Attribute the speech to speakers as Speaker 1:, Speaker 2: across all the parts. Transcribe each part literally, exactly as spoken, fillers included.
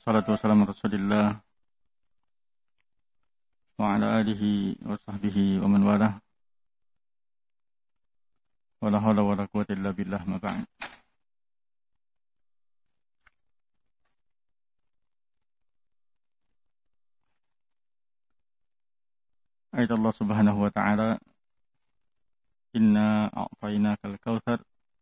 Speaker 1: Salatu wassalamu ala Rasulillah wa ala alihi wa sahbihi wa man walah. Wa la hawla wa la quwwata illa billah, ma ba'd. Ayat Allah Subhanahu wa ta'ala, inna a'tainaka al-kautsar.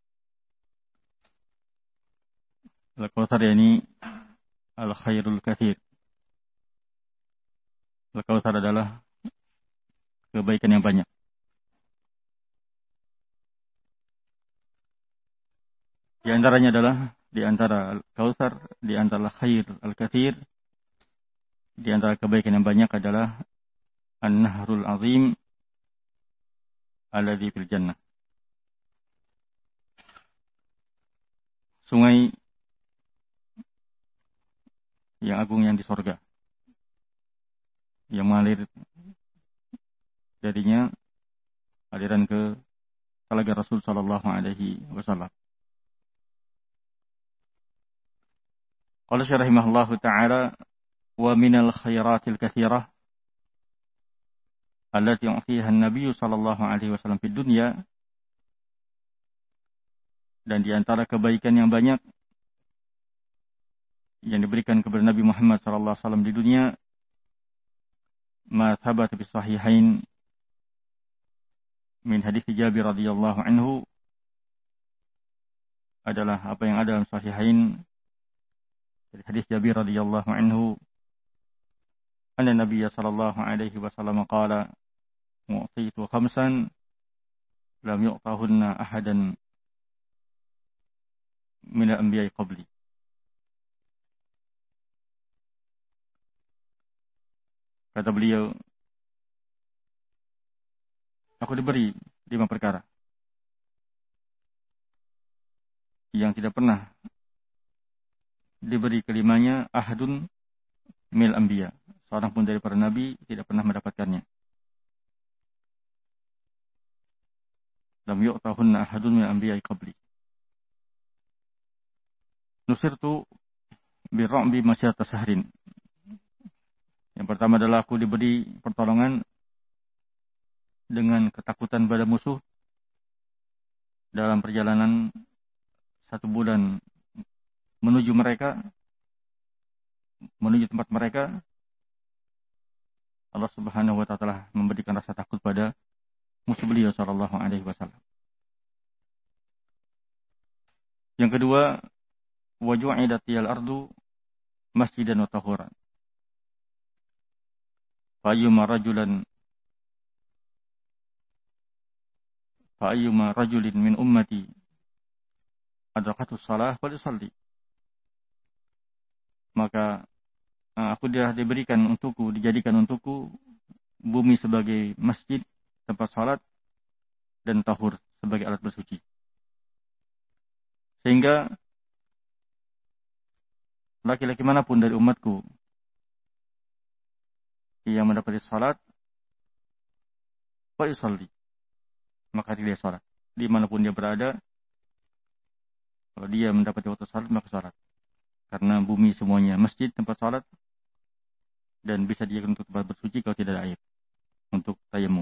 Speaker 1: Al-kautsar yani al-khairul katsir. Al-kautsar adalah kebaikan yang banyak. Di antaranya adalah di antara al-kautsar, di antara khair al-katsir, di antara kebaikan yang banyak adalah an-nahrul azim alladzi fil jannah. Sungai yang agung yang di surga, yang mengalir jadinya aliran ke Talaga Rasul sallallahu alaihi wasallam. Qala syarah rahimahullahu ta'ala, wa minal khairatil katsirah allati yu'tiha an-nabiy sallallahu alaihi wasallam fid dunya, dan di antara kebaikan yang banyak yang diberikan kepada Nabi Muhammad sallallahu alaihi wasallam di dunia, ma thabata bis sahihain min hadits Jabir radhiyallahu anhu, adalah apa yang ada dalam sahihain dari hadis Jabir radhiyallahu anhu, anna Nabiy sallallahu alaihi wasallam qala, mu'titu khamsan lam yu'tahunna ahadan min al-anbiya'i qabli. Kata beliau, aku diberi lima perkara yang tidak pernah diberi kelimanya ahadun mil anbiya, seorang pun dari para nabi tidak pernah mendapatkannya. Lam yu'tahunna ahadun mil anbiya'i qabli. Nusirtu birra'bi masyata sahrin. Yang pertama adalah aku diberi pertolongan dengan ketakutan pada musuh dalam perjalanan satu bulan menuju mereka, menuju tempat mereka. Allah Subhanahu wa ta'ala memberikan rasa takut pada musuh beliau sallallahu alaihi wasallam. Yang kedua, wa ju'idatiyal ardu masjidan wa tahuran. Fa'ayyuma rajulan Fa'ayyuma rajulin min ummati adrakatus salah falyusalli. Maka aku dah diberikan untukku, dijadikan untukku bumi sebagai masjid, tempat salat, dan tahur sebagai alat bersuci. Sehingga laki-laki manapun dari umatku yang mendapati salat, falyusalli, maka dia salat. Dimanapun dia berada, kalau dia mendapati waktu salat, maka salat. Karena bumi semuanya masjid, tempat salat, dan bisa digunakan untuk tempat bersuci kalau tidak ada air untuk tayamum.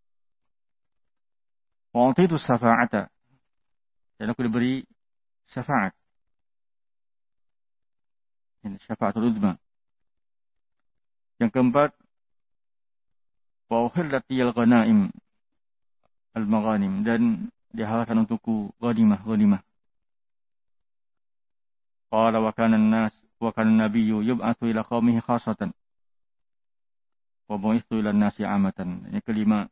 Speaker 1: Wa utitu syafa'ata, dan aku diberi syafaat. Ini syafaatul uzma. Yang keempat, wa uhillatiyal ghanaim al-maghanim, dan dihalalkan untukku ghanimah, ghanimah. Qala wa kana an-nas wa kana an-nabiyyu yub'atsu ila qaumihi khassatan wa bu'itsu ila an-nasi 'amatan. Yang kelima,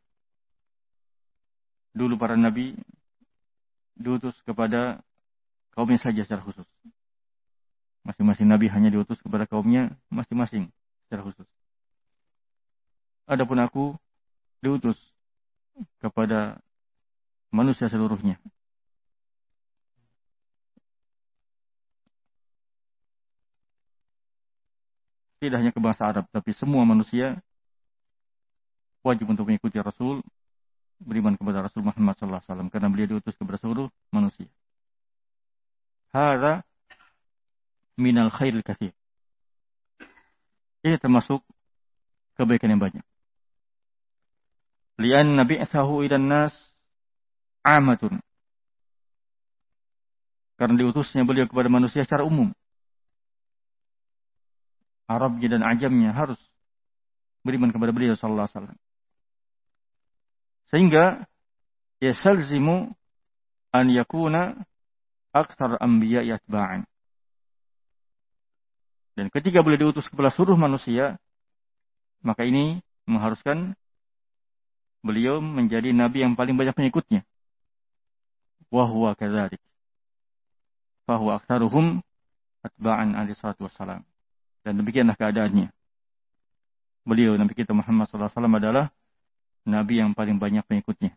Speaker 1: dulu para nabi diutus kepada kaumnya saja secara khusus. Masing-masing nabi hanya diutus kepada kaumnya masing-masing secara khusus. Adapun aku diutus kepada manusia seluruhnya. Tidak hanya ke bangsa Arab, tapi semua manusia wajib untuk mengikuti Rasul, beriman kepada Rasul Muhammad sallallahu alaihi wasallam, karena beliau diutus kepada seluruh manusia. Hadza minal khairil katsir. Ini termasuk kebaikan yang banyak. Li'anna bi'thahu ilan nas amatun. Karena diutusnya beliau kepada manusia secara umum. Arabnya dan ajamnya harus beriman kepada beliau sallallahu alaihi wasallam. Sehingga yasalzimu an yakuna aktsar anbiya'i atba'an. Dan ketika beliau diutus kepada seluruh manusia, maka ini mengharuskan beliau menjadi nabi yang paling banyak pengikutnya. Wa huwa kadzalik. Fa huwa aktsaruhum atba'an alaihi salatu wassalam. Dan demikianlah keadaannya. Beliau Nabi kita Muhammad sallallahu alaihi wasallam adalah nabi yang paling banyak pengikutnya.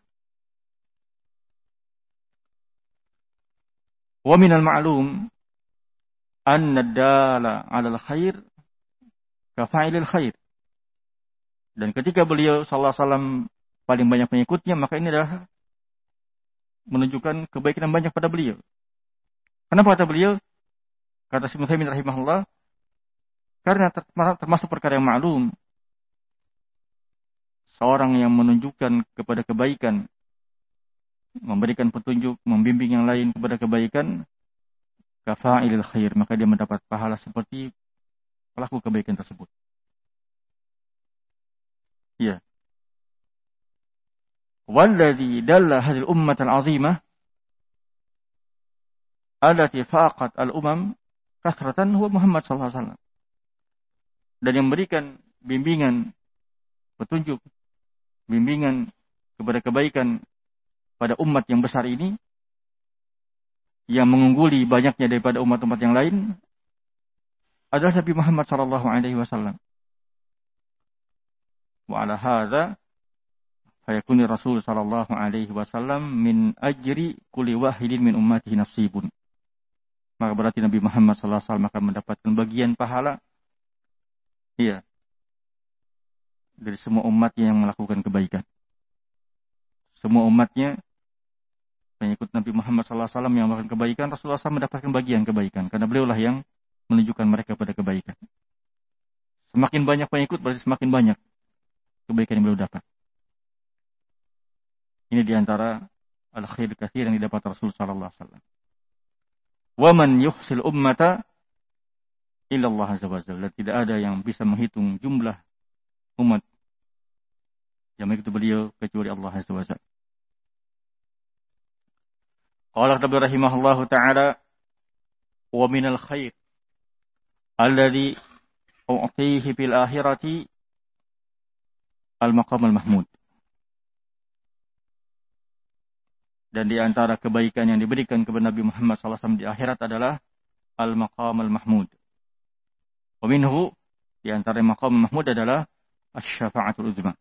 Speaker 1: Wa minal ma'lum anna ad-dala 'alal khair ka fa'ilil khair. Dan ketika beliau sallallahu alaihi wasallam paling banyak pengikutnya, maka ini adalah menunjukkan kebaikan yang banyak pada beliau. Kenapa kata beliau? Kata Syekh Utsaimin rahimahullah, karena termasuk perkara yang maklum, seorang yang menunjukkan kepada kebaikan, memberikan petunjuk, membimbing yang lain kepada kebaikan, kafa'ilil khair, maka dia mendapat pahala seperti pelaku kebaikan tersebut. Ya. Walladhi dalla hadhihi al-ummah al-'azimah allati faqat al-umam kasratan huwa Muhammad sallallahu alaihi wasallam. Dan yang memberikan bimbingan, petunjuk, bimbingan kepada kebaikan pada umat yang besar ini, yang mengungguli banyaknya daripada umat-umat yang lain, adalah Nabi Muhammad sallallahu alaihi wasallam. Wa ala hadza fayakuni Rasul sallallahu alaihi wasallam min ajri kulli wahidin min ummatihi nasibun. Maka berarti Nabi Muhammad sallallahu alaihi wasallam akan mendapatkan bagian pahala, iya, dari semua umatnya yang melakukan kebaikan. Semua umatnya pengikut Nabi Muhammad sallallahu alaihi wasallam yang melakukan kebaikan, Rasulullah sallallahu alaihi wasallam mendapatkan bagian kebaikan, karena beliaulah yang menunjukkan mereka pada kebaikan. Semakin banyak pengikut berarti semakin banyak kebaikan yang beliau dapat. Ini diantara al-khair katsir yang didapat Rasul sallallahu alaihi wasallam. Wa man yuhsil ummata illa Allah azza wa jalla. Tidak ada yang bisa menghitung jumlah umat yang mengikuti beliau kecuali Allah azza wa jalla. Qala Nabi rahimahullahu taala, wa minal khair alladhi u'tihi fil akhirati al-maqam al-mahmud. Dan di antara kebaikan yang diberikan kepada Nabi Muhammad sallallahu alaihi wasallam di akhirat adalah al-maqam al-mahmud. Wa minhu, di antara maqam al-mahmud adalah asy-syafa'atul uzma.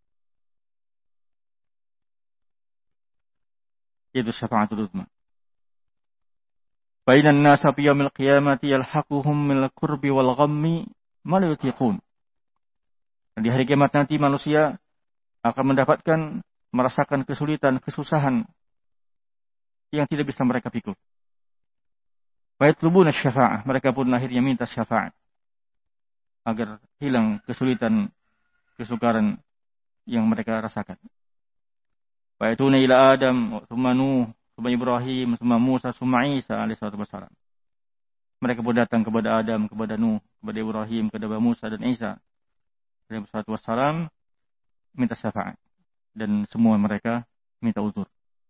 Speaker 1: Itu syafa'atul uzma. Bainan nasa fi yaumil qiyamati yalhaquhum minal kurbi wal ghammi ma la yutiqun. Di hari kiamat nanti manusia akan mendapatkan, merasakan kesulitan, kesusahan yang tidak bisa mereka pikul. Wa yatlubuna syafa'ah, mereka pun akhirnya minta syafaat agar hilang kesulitan, kesukaran yang mereka rasakan. Wa yatuna ila Adam, tsumma Nuh, tsumma Ibrahim, tsumma Musa, tsumma Isa alaihi salatu wassalam. Mereka pun datang kepada Adam, kepada Nuh, kepada Ibrahim, kepada Musa dan Isa alaihi salatu wassalam, minta syafaat, dan semua mereka minta uzur.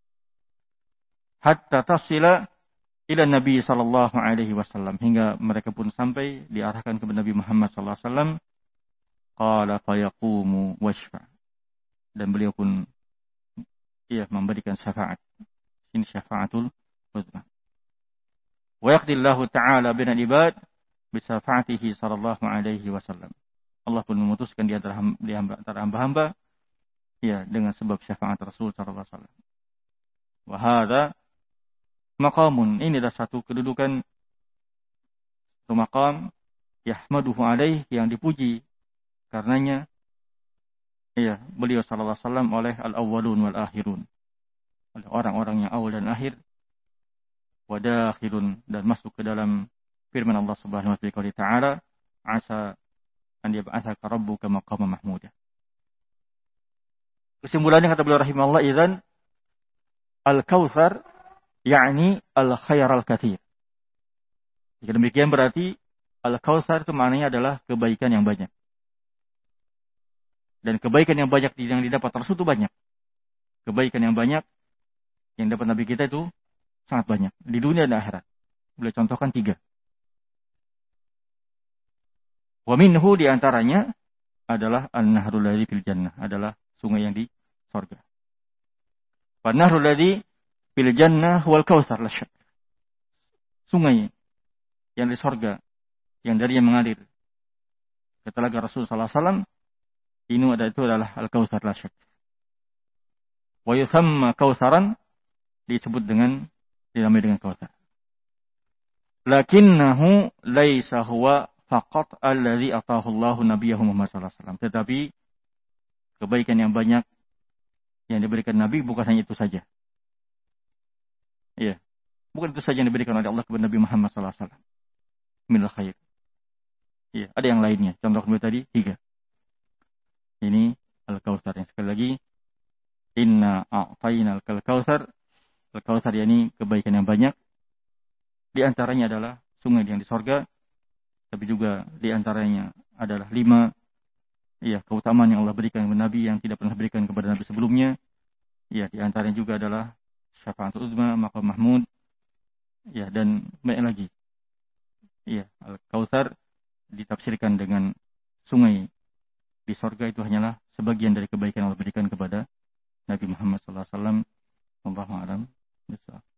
Speaker 1: Hatta tasila ila Nabi sallallahu alaihi wasallam, hingga mereka pun sampai diarahkan kepada Nabi Muhammad sallallahu alaihi wasallam. Qala fayaqumu washfa, dan beliau pun ia memberikan syafaat. Ini syafaatul uzma. Wa yaqdillahu ta'ala binal ibad bi syafaatihi sallallahu alaihi wasallam. Allah pun memutuskan di antara hamba-hamba ya dengan sebab syafaat Rasul sallallahu alaihi wasallam. Wa hadza maqamun, ini adalah satu kedudukan, satu maqam yahmaduhu alaih, yang dipuji karenanya ya beliau sallallahu alaihi wasallam oleh al-awwalun wal akhirun, oleh orang-orang yang awal dan akhir, wa dakhilun, dan masuk ke dalam firman Allah Subhanahu wa taala, asa an yab'atsaka rabbuka maqaman mahmuda. Kesimpulannya kata beliau rahimahullah, idzan al-kautsar yakni al-khair al-katsir. Jika demikian berarti al-kautsar itu maknanya adalah kebaikan yang banyak. Dan kebaikan yang banyak yang didapat Rasul itu banyak. Kebaikan yang banyak yang dapat Nabi kita itu sangat banyak. Di dunia dan akhirat. Boleh contohkan tiga. Wa minhu diantaranya adalah an-nahrul ladzi fil jannah. Adalah sungai yang di surga. Wa nahrul ladzi fil jannah wal kautsar la syak. Sungai yang di surga yang darinya mengalir. Kata lagi Rasul sallallahu alaihi wasallam, ini ada itu adalah al-kautsar la syak. Wa yusamma kautsaran, disebut dengan dinamai dengan kautsar. Lakinnahu laisa huwa faqat allazi ataahu Allahu nabiyahu Muhammad sallallahu alaihi wasallam. Tetapi kebaikan yang banyak yang diberikan Nabi bukan hanya itu saja. Iya. Bukan itu saja yang diberikan oleh Allah kepada Nabi Muhammad sallallahu alaihi wasallam. Minal khair. Iya, ada yang lainnya. Contoh kedua tadi tiga. Ini al-kautsar. Yang sekali lagi, inna a'tainal kautsar. Al-kautsar yakni kebaikan yang banyak. Di antaranya adalah sungai yang di surga, tapi juga di antaranya adalah lima ya keutamaan yang Allah berikan kepada Nabi yang tidak pernah berikan kepada Nabi sebelumnya. Ya, di antaranya juga adalah syafaatul uzma, maqam mahmud. Ya, dan banyak lagi. Ya, al-kautsar ditafsirkan dengan sungai di surga itu hanyalah sebagian dari kebaikan yang Allah berikan kepada Nabi Muhammad sallallahu alaihi wasallam. Wallahu a'lam bishawab.